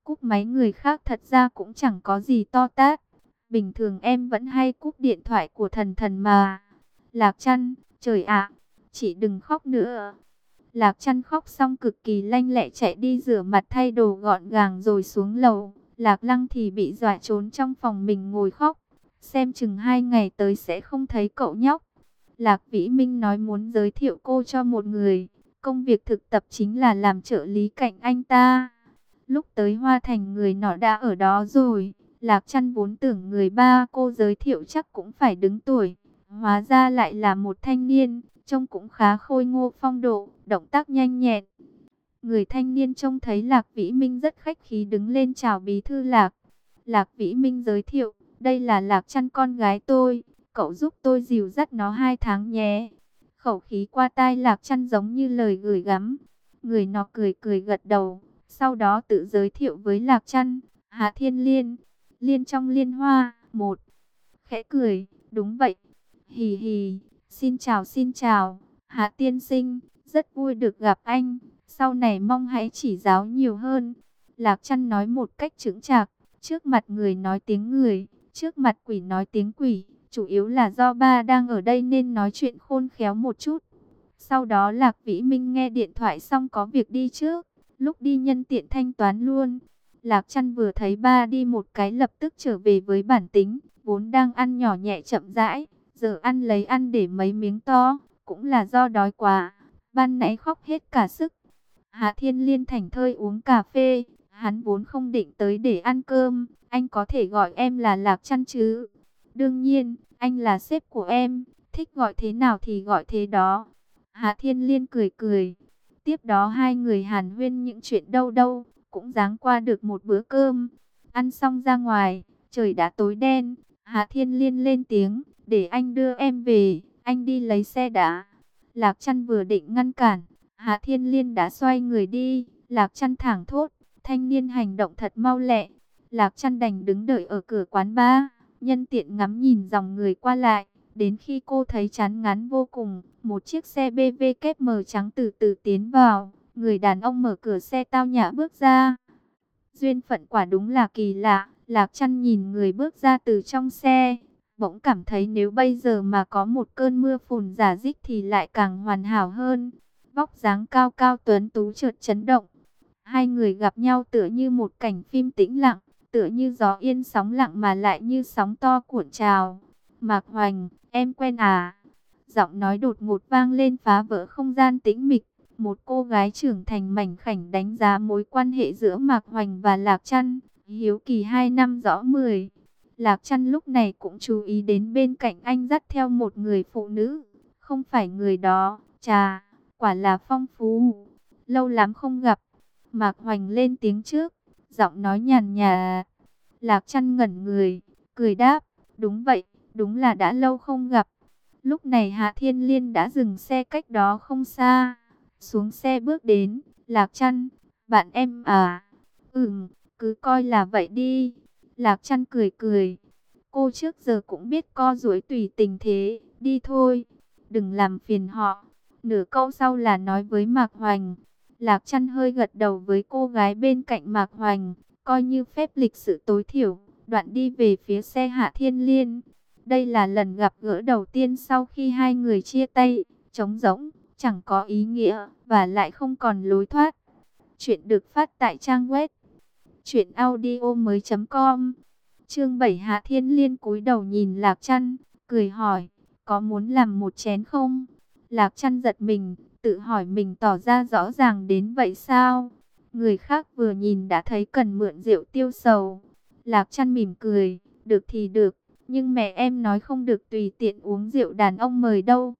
A: Cúp máy người khác thật ra cũng chẳng có gì to tát. Bình thường em vẫn hay cúp điện thoại của Thần Thần mà. Lạc Trăn, trời ạ, chị đừng khóc nữa. Lạc Trăn khóc xong cực kỳ lanh lẹ chạy đi rửa mặt thay đồ gọn gàng rồi xuống lầu. Lạc Lăng thì bị dọa trốn trong phòng mình ngồi khóc. Xem chừng hai ngày tới sẽ không thấy cậu nhóc. Lạc Vĩ Minh nói muốn giới thiệu cô cho một người. Công việc thực tập chính là làm trợ lý cạnh anh ta. Lúc tới Hoa Thành người nọ đã ở đó rồi. Lạc Trăn vốn tưởng người ba cô giới thiệu chắc cũng phải đứng tuổi. Hóa ra lại là một thanh niên, trông cũng khá khôi ngô phong độ, động tác nhanh nhẹn. Người thanh niên trông thấy Lạc Vĩ Minh rất khách khí đứng lên chào bí thư Lạc. Lạc Vĩ Minh giới thiệu, đây là Lạc Trăn con gái tôi, cậu giúp tôi dìu dắt nó hai tháng nhé. Khẩu khí qua tai Lạc Trăn giống như lời gửi gắm. Người nọ cười cười gật đầu, sau đó tự giới thiệu với Lạc Trăn, Hạ Thiên Liên, Liên trong liên hoa, một. Khẽ cười, đúng vậy. Hì hì, xin chào xin chào, Hạ tiên sinh, rất vui được gặp anh, sau này mong hãy chỉ giáo nhiều hơn. Lạc Trăn nói một cách chững chạc, trước mặt người nói tiếng người, trước mặt quỷ nói tiếng quỷ, chủ yếu là do ba đang ở đây nên nói chuyện khôn khéo một chút. Sau đó Lạc Vĩ Minh nghe điện thoại xong có việc đi trước, lúc đi nhân tiện thanh toán luôn. Lạc Trăn vừa thấy ba đi một cái lập tức trở về với bản tính, vốn đang ăn nhỏ nhẹ chậm rãi, giờ ăn lấy ăn để mấy miếng to, cũng là do đói quá, ban nãy khóc hết cả sức. Hạ Thiên Liên thảnh thơi uống cà phê, hắn vốn không định tới để ăn cơm, anh có thể gọi em là Lạc Trăn chứ? Đương nhiên, anh là sếp của em, thích gọi thế nào thì gọi thế đó. Hạ Thiên Liên cười cười, tiếp đó hai người hàn huyên những chuyện đâu đâu, cũng giáng qua được một bữa cơm. Ăn xong ra ngoài, trời đã tối đen, Hạ Thiên Liên lên tiếng, để anh đưa em về, anh đi lấy xe đã. Lạc Trăn vừa định ngăn cản, Hạ Thiên Liên đã xoay người đi. Lạc Trăn thảng thốt, thanh niên hành động thật mau lẹ. Lạc Trăn đành đứng đợi ở cửa quán bar, nhân tiện ngắm nhìn dòng người qua lại. Đến khi cô thấy chán ngán vô cùng, một chiếc xe bê vê kép mờ trắng từ từ tiến vào. Người đàn ông mở cửa xe tao nhã bước ra. Duyên phận quả đúng là kỳ lạ. Lạc Trăn nhìn người bước ra từ trong xe, bỗng cảm thấy nếu bây giờ mà có một cơn mưa phùn rả rích thì lại càng hoàn hảo hơn. Vóc dáng cao cao tuấn tú chợt chấn động. Hai người gặp nhau tựa như một cảnh phim tĩnh lặng, tựa như gió yên sóng lặng mà lại như sóng to cuộn trào. Mạc Hoành, em quen à? Giọng nói đột ngột vang lên phá vỡ không gian tĩnh mịch. Một cô gái trưởng thành mảnh khảnh đánh giá mối quan hệ giữa Mạc Hoành và Lạc Trăn. Hiếu kỳ hai năm rõ mười. Lạc Trăn lúc này cũng chú ý đến bên cạnh anh dắt theo một người phụ nữ. Không phải người đó, chà, quả là phong phú. Lâu lắm không gặp. Mạc Hoành lên tiếng trước, giọng nói nhàn nhạt. Lạc Trăn ngẩn người, cười đáp, đúng vậy, đúng là đã lâu không gặp. Lúc này Hạ Thiên Liên đã dừng xe cách đó không xa. Xuống xe bước đến, Lạc Trăn, bạn em à? Ừm, cứ coi là vậy đi. Lạc Trăn cười cười. Cô trước giờ cũng biết co duỗi tùy tình thế, đi thôi, đừng làm phiền họ. Nửa câu sau là nói với Mạc Hoành. Lạc Trăn hơi gật đầu với cô gái bên cạnh Mạc Hoành, coi như phép lịch sự tối thiểu, đoạn đi về phía xe Hạ Thiên Liên. Đây là lần gặp gỡ đầu tiên sau khi hai người chia tay, trống rỗng, chẳng có ý nghĩa, và lại không còn lối thoát. Chuyện được phát tại trang web truyện audio mới chấm com. Chương bảy. Hạ Thiên Liên cúi đầu nhìn Lạc Trăn, cười hỏi, có muốn làm một chén không? Lạc Trăn giật mình, tự hỏi mình tỏ ra rõ ràng đến vậy sao? Người khác vừa nhìn đã thấy cần mượn rượu tiêu sầu. Lạc Trăn mỉm cười, được thì được, nhưng mẹ em nói không được tùy tiện uống rượu đàn ông mời đâu.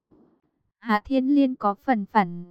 A: Hạ Thiên Liên có phần phản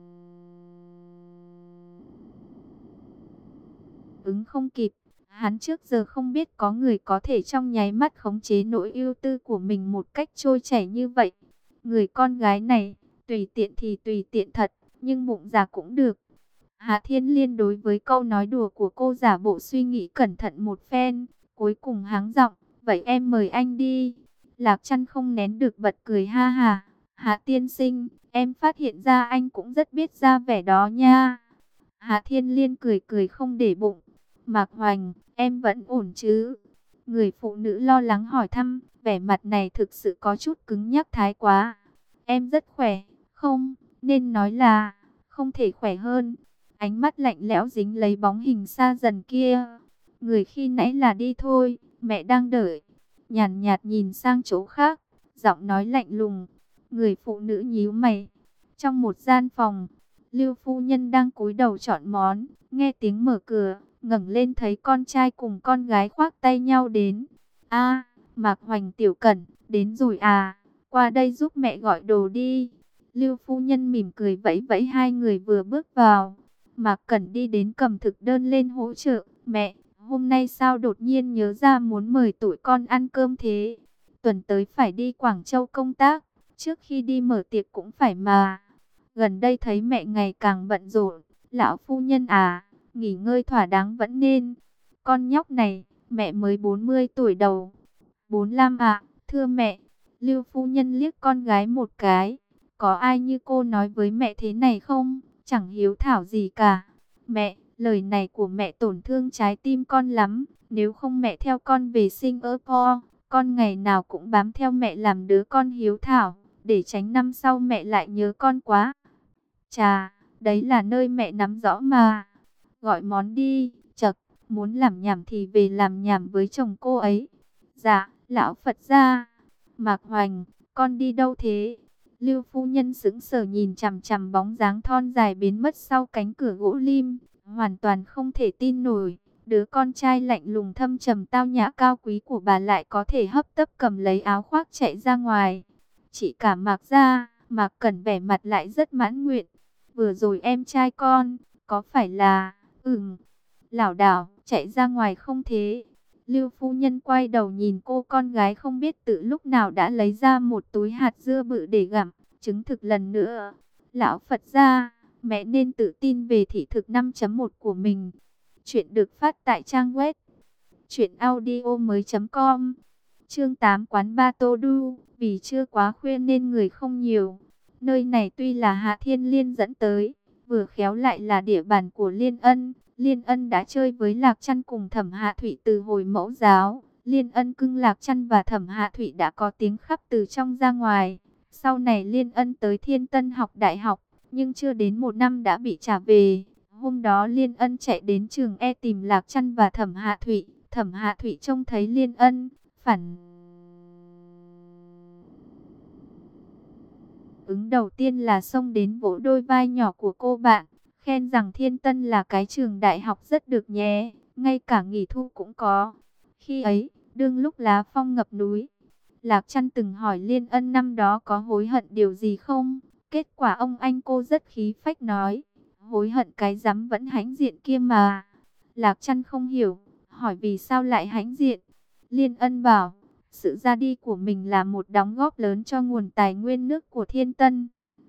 A: ứng không kịp. Hắn trước giờ không biết có người có thể trong nháy mắt khống chế nỗi ưu tư của mình một cách trôi chảy như vậy. Người con gái này, tùy tiện thì tùy tiện thật, nhưng bụng dạ cũng được. Hạ Thiên Liên đối với câu nói đùa của cô giả bộ suy nghĩ cẩn thận một phen, cuối cùng háng giọng, vậy em mời anh đi. Lạc Trăn không nén được bật cười ha ha. Hạ tiên sinh, em phát hiện ra anh cũng rất biết ra vẻ đó nha. Hạ Thiên Liên cười cười không để bụng. Mạc Hoành, em vẫn ổn chứ? Người phụ nữ lo lắng hỏi thăm, vẻ mặt này thực sự có chút cứng nhắc thái quá. Em rất khỏe, không, nên nói là không thể khỏe hơn. Ánh mắt lạnh lẽo dính lấy bóng hình xa dần kia. Người khi nãy là đi thôi, mẹ đang đợi. Nhàn nhạt nhìn sang chỗ khác, giọng nói lạnh lùng. Người phụ nữ nhíu mày. Trong một gian phòng, Lưu phu nhân đang cúi đầu chọn món, nghe tiếng mở cửa, ngẩng lên thấy con trai cùng con gái khoác tay nhau đến. A, Mạc Hoành Tiểu Cẩn, đến rồi à, qua đây giúp mẹ gọi đồ đi. Lưu phu nhân mỉm cười vẫy vẫy hai người vừa bước vào. Mạc Cẩn đi đến cầm thực đơn lên hỗ trợ. Mẹ, hôm nay sao đột nhiên nhớ ra muốn mời tụi con ăn cơm thế? Tuần tới phải đi Quảng Châu công tác, trước khi đi mở tiệc cũng phải mà. Gần đây thấy mẹ ngày càng bận rộn, lão phu nhân à, nghỉ ngơi thỏa đáng vẫn nên. Con nhóc này, mẹ mới bốn mươi tuổi đầu. bốn lăm ạ, thưa mẹ. Lưu phu nhân liếc con gái một cái. Có ai như cô nói với mẹ thế này không? Chẳng hiếu thảo gì cả. Mẹ, lời này của mẹ tổn thương trái tim con lắm. Nếu không mẹ theo con về Singapore, con ngày nào cũng bám theo mẹ làm đứa con hiếu thảo, để tránh năm sau mẹ lại nhớ con quá. Chà, đấy là nơi mẹ nắm rõ mà. Gọi món đi, chậc, muốn làm nhảm thì về làm nhảm với chồng cô ấy. Dạ, lão Phật gia. Mạc Hoành, con đi đâu thế? Lưu phu nhân sững sờ nhìn chằm chằm bóng dáng thon dài biến mất sau cánh cửa gỗ lim, hoàn toàn không thể tin nổi. Đứa con trai lạnh lùng thâm trầm tao nhã cao quý của bà lại có thể hấp tấp cầm lấy áo khoác chạy ra ngoài. Chỉ cả Mạc gia, Mạc Cẩn vẻ mặt lại rất mãn nguyện. Vừa rồi em trai con, có phải là, ừm, lảo đảo, chạy ra ngoài không thế? Lưu phu nhân quay đầu nhìn cô con gái không biết từ lúc nào đã lấy ra một túi hạt dưa bự để gặm, chứng thực lần nữa. Lão Phật gia, mẹ nên tự tin về thị thực năm chấm một của mình. Chuyện được phát tại trang web truyện audio mới chấm com. Chương tám quán ba Tô Đu, vì chưa quá khuya nên người không nhiều. Nơi này tuy là Hạ Thiên Liên dẫn tới, vừa khéo lại là địa bàn của Liên Ân. Liên Ân đã chơi với Lạc Trăn cùng Thẩm Hạ Thụy từ hồi mẫu giáo. Liên Ân cưng Lạc Trăn và Thẩm Hạ Thụy đã có tiếng khắp từ trong ra ngoài. Sau này Liên Ân tới Thiên Tân học đại học, nhưng chưa đến một năm đã bị trả về. Hôm đó Liên Ân chạy đến trường E tìm Lạc Trăn và Thẩm Hạ Thụy. Thẩm Hạ Thụy trông thấy Liên Ân, phản ứng đầu tiên là xông đến vỗ đôi vai nhỏ của cô bạn, khen rằng Thiên Tân là cái trường đại học rất được nhé, ngay cả nghỉ thu cũng có. Khi ấy, đương lúc lá phong ngập núi, Lạc Trăn từng hỏi Liên Ân năm đó có hối hận điều gì không? Kết quả ông anh cô rất khí phách nói, hối hận cái rắm vẫn hãnh diện kia mà. Lạc Trăn không hiểu, hỏi vì sao lại hãnh diện. Liên Ân bảo, sự ra đi của mình là một đóng góp lớn cho nguồn tài nguyên nước của Thiên Tân.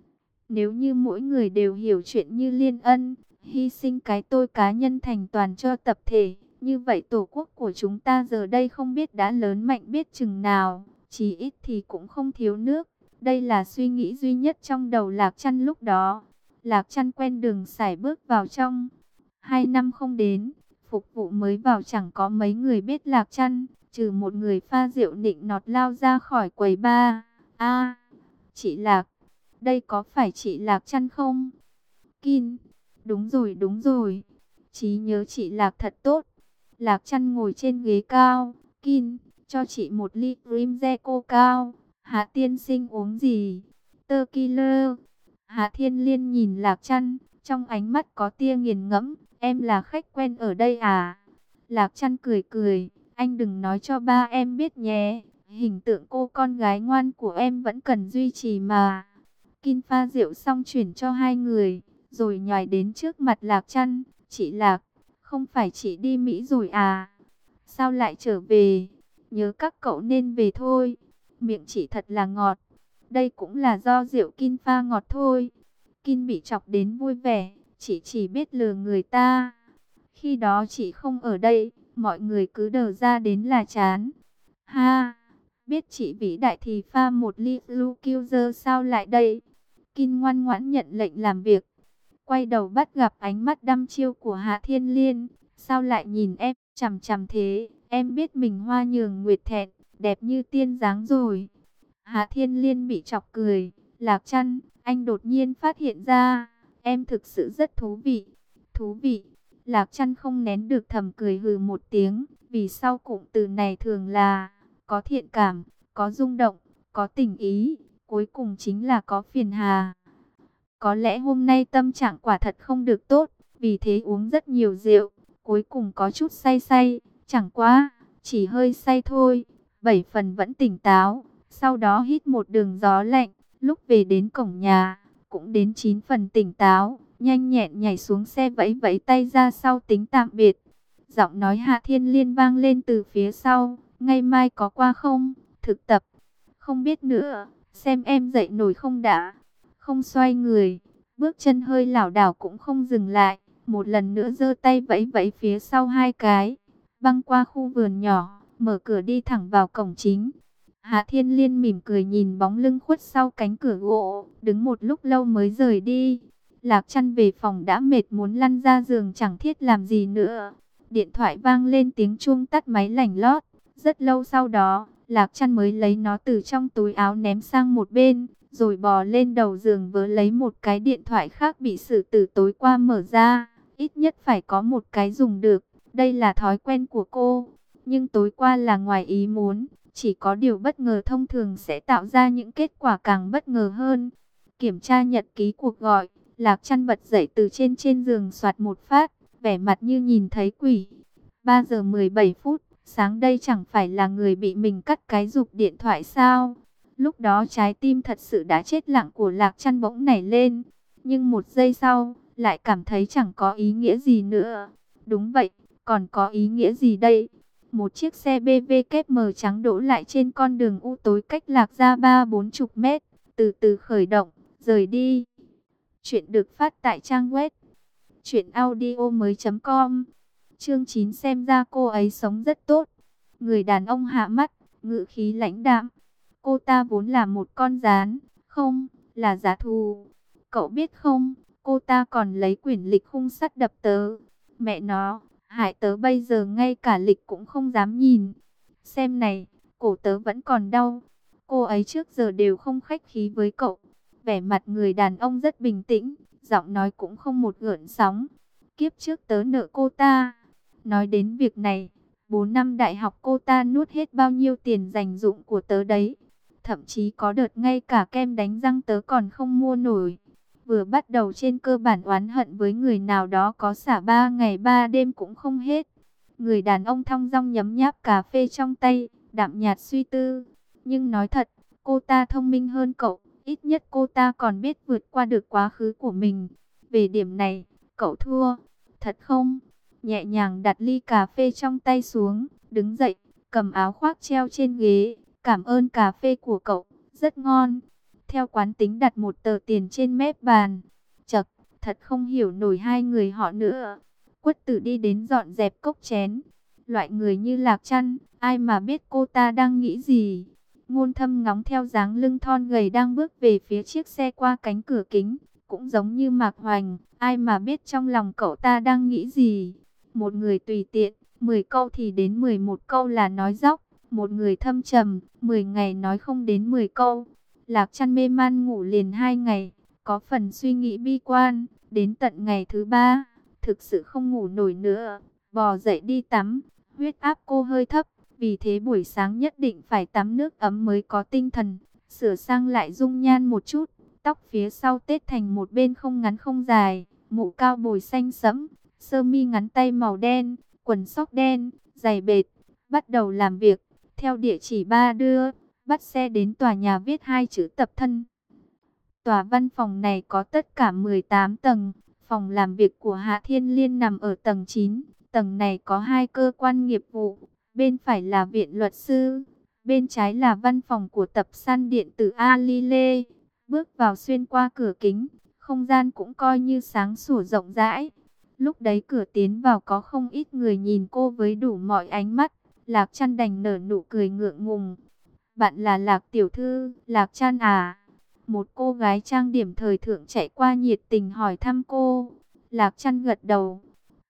A: Nếu như mỗi người đều hiểu chuyện như Liên Ân, hy sinh cái tôi cá nhân thành toàn cho tập thể, như vậy tổ quốc của chúng ta giờ đây không biết đã lớn mạnh biết chừng nào, chỉ ít thì cũng không thiếu nước. Đây là suy nghĩ duy nhất trong đầu Lạc Trăn lúc đó. Lạc Trăn quen đường sải bước vào trong. Hai năm không đến, phục vụ mới vào chẳng có mấy người biết Lạc Trăn, trừ một người pha rượu nịnh nọt lao ra khỏi quầy bar. A, chị Lạc, đây có phải chị Lạc Trăn không? Kin, đúng rồi đúng rồi, trí nhớ chị Lạc thật tốt. Lạc Trăn ngồi trên ghế cao. Kin, cho chị một ly cream cô cao. Hạ tiên sinh uống gì? Tequila. Hạ Thiên Liên nhìn Lạc Trăn, trong ánh mắt có tia nghiền ngẫm. Em là khách quen ở đây à? Lạc Trăn cười cười, anh đừng nói cho ba em biết nhé. Hình tượng cô con gái ngoan của em vẫn cần duy trì mà. Kin pha rượu xong chuyển cho hai người, rồi nhòi đến trước mặt Lạc Trăn. Chị Lạc, không phải chị đi Mỹ rồi à? Sao lại trở về? Nhớ các cậu nên về thôi. Miệng chị thật là ngọt. Đây cũng là do rượu Kin pha ngọt thôi. Kin bị chọc đến vui vẻ. Chị chỉ biết lừa người ta. Khi đó chị không ở đây, mọi người cứ đờ ra đến là chán. Ha, biết chị vĩ đại thì pha một ly Lucuzer sao lại đây? Kin ngoan ngoãn nhận lệnh làm việc. Quay đầu bắt gặp ánh mắt đăm chiêu của Hạ Thiên Liên. sao lại nhìn em chằm chằm thế? Em biết mình hoa nhường nguyệt thẹn, đẹp như tiên dáng rồi. Hạ Thiên Liên bị chọc cười. Lạc Trăn, anh đột nhiên phát hiện ra, em thực sự rất thú vị. Thú vị. Lạc Trăn không nén được thầm cười hừ một tiếng, vì sau cụm từ này thường là có thiện cảm, có rung động, có tình ý, cuối cùng chính là có phiền hà. Có lẽ hôm nay tâm trạng quả thật không được tốt, vì thế uống rất nhiều rượu, cuối cùng có chút say say, chẳng quá, chỉ hơi say thôi, bảy phần vẫn tỉnh táo. Sau đó hít một đường gió lạnh, lúc về đến cổng nhà, cũng đến chín phần tỉnh táo, nhanh nhẹn nhảy xuống xe vẫy vẫy tay ra sau tính tạm biệt. Giọng nói Hạ Thiên Liên vang lên từ phía sau, ngày mai có qua không? Thực tập, không biết nữa, xem em dậy nổi không đã. Không xoay người, bước chân hơi lảo đảo cũng không dừng lại, một lần nữa giơ tay vẫy vẫy phía sau hai cái, băng qua khu vườn nhỏ, mở cửa đi thẳng vào cổng chính. Hạ Thiên Liên mỉm cười nhìn bóng lưng khuất sau cánh cửa gỗ, đứng một lúc lâu mới rời đi. Lạc Trăn về phòng đã mệt muốn lăn ra giường chẳng thiết làm gì nữa. Điện thoại vang lên tiếng chuông tắt máy lảnh lót. Rất lâu sau đó, Lạc Trăn mới lấy nó từ trong túi áo ném sang một bên, rồi bò lên đầu giường vớ lấy một cái điện thoại khác bị sử tử tối qua mở ra. Ít nhất phải có một cái dùng được, đây là thói quen của cô. Nhưng tối qua là ngoài ý muốn. Chỉ có điều bất ngờ thông thường sẽ tạo ra những kết quả càng bất ngờ hơn. Kiểm tra nhật ký cuộc gọi, Lạc Trăn bật dậy từ trên trên giường soạt một phát, vẻ mặt như nhìn thấy quỷ. ba giờ mười bảy phút, sáng đây chẳng phải là người bị mình cắt cái giục điện thoại sao? Lúc đó trái tim thật sự đã chết lặng của Lạc Trăn bỗng nảy lên. Nhưng một giây sau, lại cảm thấy chẳng có ý nghĩa gì nữa. Đúng vậy, còn có ý nghĩa gì đây? Một chiếc xe bê vê kép màu trắng đỗ lại trên con đường u tối cách Lạc ra ba bốn chục mét, từ từ khởi động, rời đi. Chuyện được phát tại trang web truyện audio mới chấm com. Chương chín xem ra cô ấy sống rất tốt. Người đàn ông hạ mắt, ngữ khí lãnh đạm. Cô ta vốn là một con gián, không, là giá thù. Cậu biết không, cô ta còn lấy quyển lịch khung sắt đập tớ. Mẹ nó, hại tớ bây giờ ngay cả lịch cũng không dám nhìn. Xem này, cổ tớ vẫn còn đau. Cô ấy trước giờ đều không khách khí với cậu. Vẻ mặt người đàn ông rất bình tĩnh, giọng nói cũng không một gợn sóng. Kiếp trước tớ nợ cô ta. Nói đến việc này, bốn năm đại học cô ta nuốt hết bao nhiêu tiền dành dụm của tớ đấy. Thậm chí có đợt ngay cả kem đánh răng tớ còn không mua nổi. Vừa bắt đầu trên cơ bản oán hận với người nào đó có xả ba ngày ba đêm cũng không hết. Người đàn ông thong dong nhấm nháp cà phê trong tay, đạm nhạt suy tư. Nhưng nói thật, cô ta thông minh hơn cậu, ít nhất cô ta còn biết vượt qua được quá khứ của mình. Về điểm này, cậu thua. Thật không? Nhẹ nhàng đặt ly cà phê trong tay xuống, đứng dậy, cầm áo khoác treo trên ghế. Cảm ơn cà phê của cậu, rất ngon. Theo quán tính đặt một tờ tiền trên mép bàn. Chậc, thật không hiểu nổi hai người họ nữa. Quất Tử đi đến dọn dẹp cốc chén. Loại người như Lạc Trăn, ai mà biết cô ta đang nghĩ gì. Ngôn Thâm ngóng theo dáng lưng thon gầy đang bước về phía chiếc xe qua cánh cửa kính. Cũng giống như Mạc Hoành, ai mà biết trong lòng cậu ta đang nghĩ gì. Một người tùy tiện, mười câu thì đến mười một câu là nói dóc. Một người thâm trầm, mười ngày nói không đến mười câu. Lạc Trăn mê man ngủ liền hai ngày, có phần suy nghĩ bi quan. Đến tận ngày thứ ba, thực sự không ngủ nổi nữa, bò dậy đi tắm. Huyết áp cô hơi thấp, vì thế buổi sáng nhất định phải tắm nước ấm mới có tinh thần. Sửa sang lại dung nhan một chút, tóc phía sau tết thành một bên không ngắn không dài, mũ cao bồi xanh sẫm, sơ mi ngắn tay màu đen, quần sóc đen, giày bệt, bắt đầu làm việc. Theo địa chỉ ba đưa, bắt xe đến tòa nhà viết hai chữ tập thân. Tòa văn phòng này có tất cả mười tám tầng. Phòng làm việc của Hạ Thiên Liên nằm ở tầng chín. Tầng này có hai cơ quan nghiệp vụ. Bên phải là viện luật sư. Bên trái là văn phòng của tập san điện tử Alile. Bước vào xuyên qua cửa kính. Không gian cũng coi như sáng sủa rộng rãi. Lúc đấy cửa tiến vào có không ít người nhìn cô với đủ mọi ánh mắt. Lạc Trăn đành nở nụ cười ngượng ngùng. Bạn là Lạc tiểu thư, Lạc Trăn à? Một cô gái trang điểm thời thượng chạy qua nhiệt tình hỏi thăm cô. Lạc Trăn gật đầu.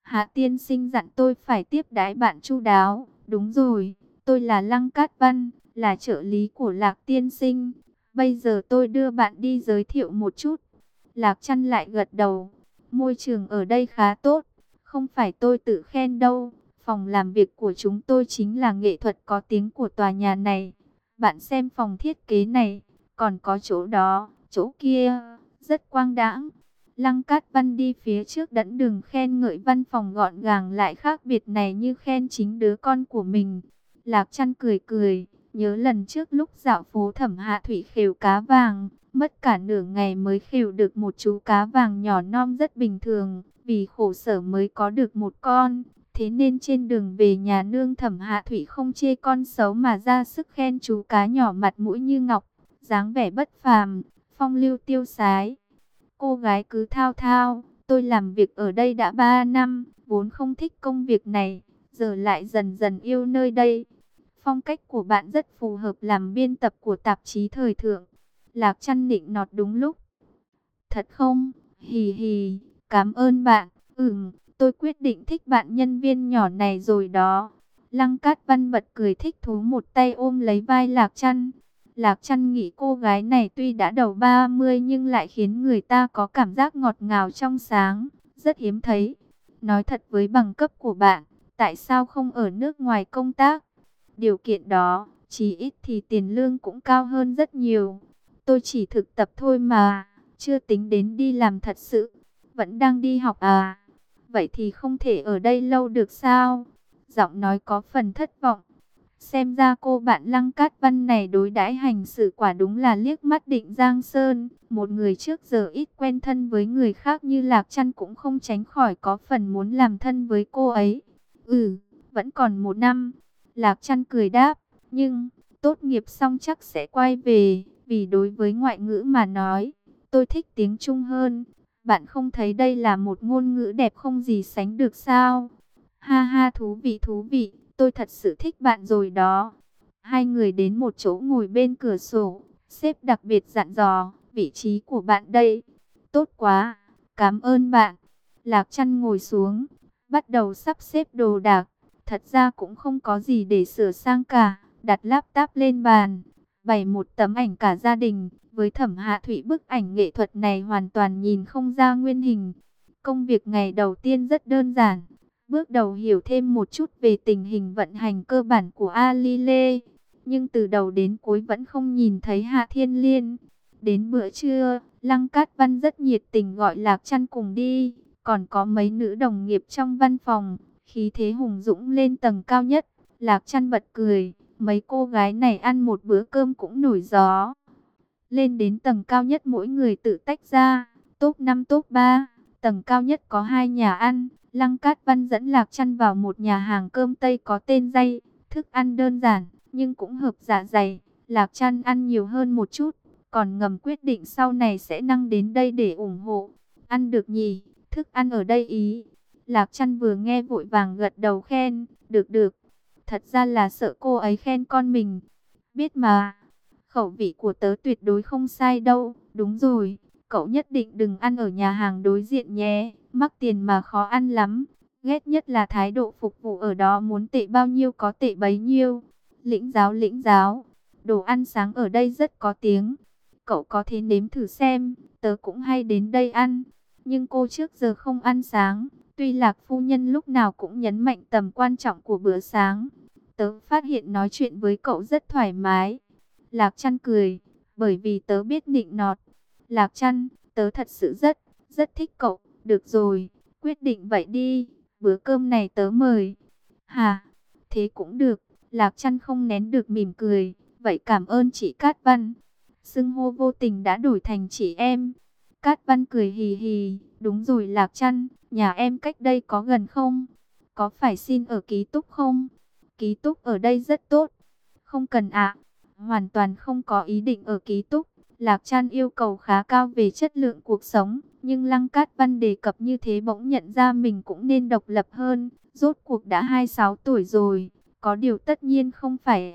A: Hạ tiên sinh dặn tôi phải tiếp đãi bạn chu đáo. Đúng rồi, tôi là Lăng Cát Văn, là trợ lý của Lạc tiên sinh. Bây giờ tôi đưa bạn đi giới thiệu một chút. Lạc Chân lại gật đầu. Môi trường ở đây khá tốt. Không phải tôi tự khen đâu. Phòng làm việc của chúng tôi chính là nghệ thuật có tiếng của tòa nhà này. Bạn xem phòng thiết kế này. Còn có chỗ đó, chỗ kia. Rất quang đãng. Lăng Cát Văn đi phía trước dẫn đường khen ngợi văn phòng gọn gàng lại khác biệt này như khen chính đứa con của mình. Lạc Chân cười cười. Nhớ lần trước lúc dạo phố Thẩm Hạ Thủy khều cá vàng, mất cả nửa ngày mới khều được một chú cá vàng nhỏ non rất bình thường, vì khổ sở mới có được một con. Thế nên trên đường về nhà nương Thẩm Hạ Thủy không chê con xấu mà ra sức khen chú cá nhỏ mặt mũi như ngọc, dáng vẻ bất phàm, phong lưu tiêu sái. Cô gái cứ thao thao, tôi làm việc ở đây đã ba năm, vốn không thích công việc này, giờ lại dần dần yêu nơi đây. Phong cách của bạn rất phù hợp làm biên tập của tạp chí thời thượng. Lạc Chân nịnh nọt đúng lúc. Thật không? Hì hì, cảm ơn bạn. Ừm, tôi quyết định thích bạn nhân viên nhỏ này rồi đó. Lăng Cát Văn bật cười thích thú, một tay ôm lấy vai Lạc Chân. Lạc Chân nghĩ cô gái này tuy đã đầu ba mươi nhưng lại khiến người ta có cảm giác ngọt ngào trong sáng, rất hiếm thấy. Nói thật, với bằng cấp của bạn, tại sao không ở nước ngoài công tác? Điều kiện đó, chỉ ít thì tiền lương cũng cao hơn rất nhiều. Tôi chỉ thực tập thôi mà, chưa tính đến đi làm thật sự. Vẫn đang đi học à? Vậy thì không thể ở đây lâu được sao? Giọng nói có phần thất vọng. Xem ra cô bạn Lăng Cát Văn này đối đãi hành xử quả đúng là liếc mắt định Giang Sơn. Một người trước giờ ít quen thân với người khác như Lạc Chân cũng không tránh khỏi có phần muốn làm thân với cô ấy. Ừ, vẫn còn một năm. Lạc Chân cười đáp, nhưng tốt nghiệp xong chắc sẽ quay về, vì đối với ngoại ngữ mà nói, tôi thích tiếng Trung hơn. Bạn không thấy đây là một ngôn ngữ đẹp không gì sánh được sao? Ha ha, thú vị thú vị, tôi thật sự thích bạn rồi đó. Hai người đến một chỗ ngồi bên cửa sổ, sếp đặc biệt dặn dò, vị trí của bạn đây. Tốt quá, cảm ơn bạn. Lạc Chân ngồi xuống, bắt đầu sắp xếp đồ đạc. Thật ra cũng không có gì để sửa sang cả, đặt laptop lên bàn, bày một tấm ảnh cả gia đình. Với Thẩm Hạ Thủy, bức ảnh nghệ thuật này hoàn toàn nhìn không ra nguyên hình. Công việc ngày đầu tiên rất đơn giản, bước đầu hiểu thêm một chút về tình hình vận hành cơ bản của Alile, nhưng từ đầu đến cuối vẫn không nhìn thấy Hạ Thiên Liên. Đến bữa trưa, Lăng Cát Văn rất nhiệt tình gọi Lạc Chân cùng đi, còn có mấy nữ đồng nghiệp trong văn phòng. Khí thế hùng dũng lên tầng cao nhất, Lạc Chân bật cười, mấy cô gái này ăn một bữa cơm cũng nổi gió. Lên đến tầng cao nhất mỗi người tự tách ra, top năm top ba, tầng cao nhất có hai nhà ăn. Lăng Cát Văn dẫn Lạc Chân vào một nhà hàng cơm Tây có tên Dây, thức ăn đơn giản nhưng cũng hợp dạ dày. Lạc Chân ăn nhiều hơn một chút, còn ngầm quyết định sau này sẽ năng đến đây để ủng hộ. Ăn được nhỉ, thức ăn ở đây ý. Lạc Chân vừa nghe vội vàng gật đầu khen, được được. Thật ra là sợ cô ấy khen con mình. Biết mà, khẩu vị của tớ tuyệt đối không sai đâu. Đúng rồi, cậu nhất định đừng ăn ở nhà hàng đối diện nhé, mắc tiền mà khó ăn lắm. Ghét nhất là thái độ phục vụ ở đó, muốn tệ bao nhiêu có tệ bấy nhiêu. Lĩnh giáo lĩnh giáo, đồ ăn sáng ở đây rất có tiếng. Cậu có thể nếm thử xem, tớ cũng hay đến đây ăn. Nhưng cô trước giờ không ăn sáng. Tuy Lạc phu nhân lúc nào cũng nhấn mạnh tầm quan trọng của bữa sáng, tớ phát hiện nói chuyện với cậu rất thoải mái. Lạc Chân cười, bởi vì tớ biết nịnh nọt. Lạc Chân, tớ thật sự rất, rất thích cậu. Được rồi, quyết định vậy đi, bữa cơm này tớ mời. Hà, thế cũng được. Lạc Chân không nén được mỉm cười, vậy cảm ơn chị Cát Văn. Xưng hô vô tình đã đổi thành chị em. Cát Văn cười hì hì, đúng rồi Lạc Chân, nhà em cách đây có gần không? Có phải xin ở ký túc không? Ký túc ở đây rất tốt. Không cần ạ, hoàn toàn không có ý định ở ký túc. Lạc Chân yêu cầu khá cao về chất lượng cuộc sống, nhưng Lăng Cát Văn đề cập như thế bỗng nhận ra mình cũng nên độc lập hơn. Rốt cuộc đã hai mươi sáu tuổi rồi, có điều tất nhiên không phải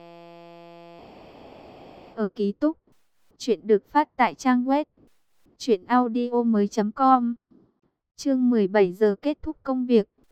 A: ở ký túc. Chuyện được phát tại trang web truyện audio mới chấm com. Chương mười bảy giờ kết thúc công việc,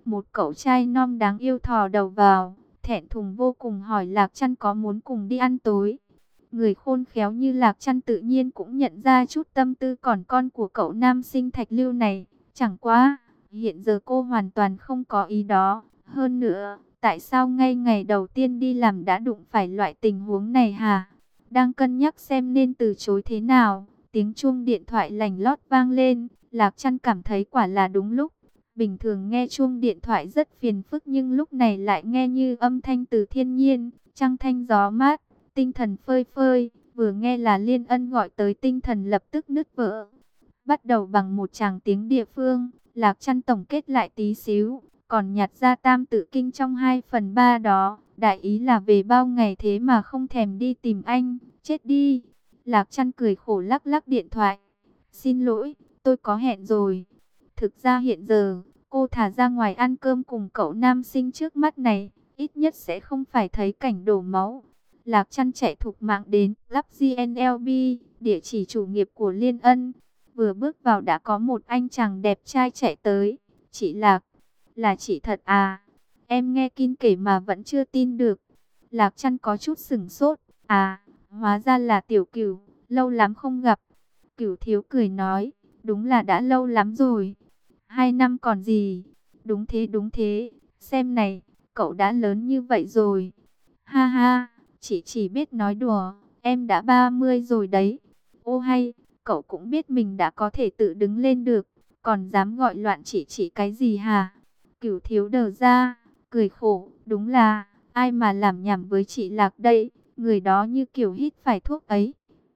A: Một cậu trai non đáng yêu thò đầu vào, thẹn thùng vô cùng hỏi Lạc Trăn có muốn cùng đi ăn tối. Người khôn khéo như Lạc Trăn tự nhiên cũng nhận ra chút tâm tư còn con của cậu nam sinh Thạch Lưu này. Chẳng quá, hiện giờ cô hoàn toàn không có ý đó. Hơn nữa, tại sao ngay ngày đầu tiên đi làm đã đụng phải loại tình huống này hả? Đang cân nhắc xem nên từ chối thế nào, tiếng chuông điện thoại lành lót vang lên. Lạc Trăn cảm thấy quả là đúng lúc. Bình thường nghe chuông điện thoại rất phiền phức nhưng lúc này lại nghe như âm thanh từ thiên nhiên, trăng thanh gió mát, tinh thần phơi phơi. Vừa nghe là Liên Ân gọi tới, tinh thần lập tức nứt vỡ. Bắt đầu bằng một tràng tiếng địa phương, Lạc Trăn tổng kết lại tí xíu, còn nhặt ra tam tự kinh trong hai phần ba đó. Đại ý là về bao ngày thế mà không thèm đi tìm anh, chết đi. Lạc Trăn cười khổ lắc lắc điện thoại. Xin lỗi, tôi có hẹn rồi. Thực ra hiện giờ, cô thả ra ngoài ăn cơm cùng cậu nam sinh trước mắt này, ít nhất sẽ không phải thấy cảnh đổ máu. Lạc Trăn chạy thục mạng đến lắp giê en lờ bê, địa chỉ chủ nghiệp của Liên Ân. Vừa bước vào đã có một anh chàng đẹp trai chạy tới. Chị Lạc, là chị thật à? Em nghe Kin kể mà vẫn chưa tin được. Lạc Trăn có chút sửng sốt. À, hóa ra là Tiểu Cửu, lâu lắm không gặp. Cửu thiếu cười nói, đúng là đã lâu lắm rồi. Hai năm còn gì? Đúng thế đúng thế, xem này, cậu đã lớn như vậy rồi. Ha ha, chị chỉ biết nói đùa, em đã ba mươi rồi đấy. Ô hay, cậu cũng biết mình đã có thể tự đứng lên được, còn dám gọi loạn chị chị cái gì hả? Cửu thiếu đờ ra, cười khổ, đúng là, ai mà làm nhảm với chị Lạc đây, người đó như kiểu hít phải thuốc ấy.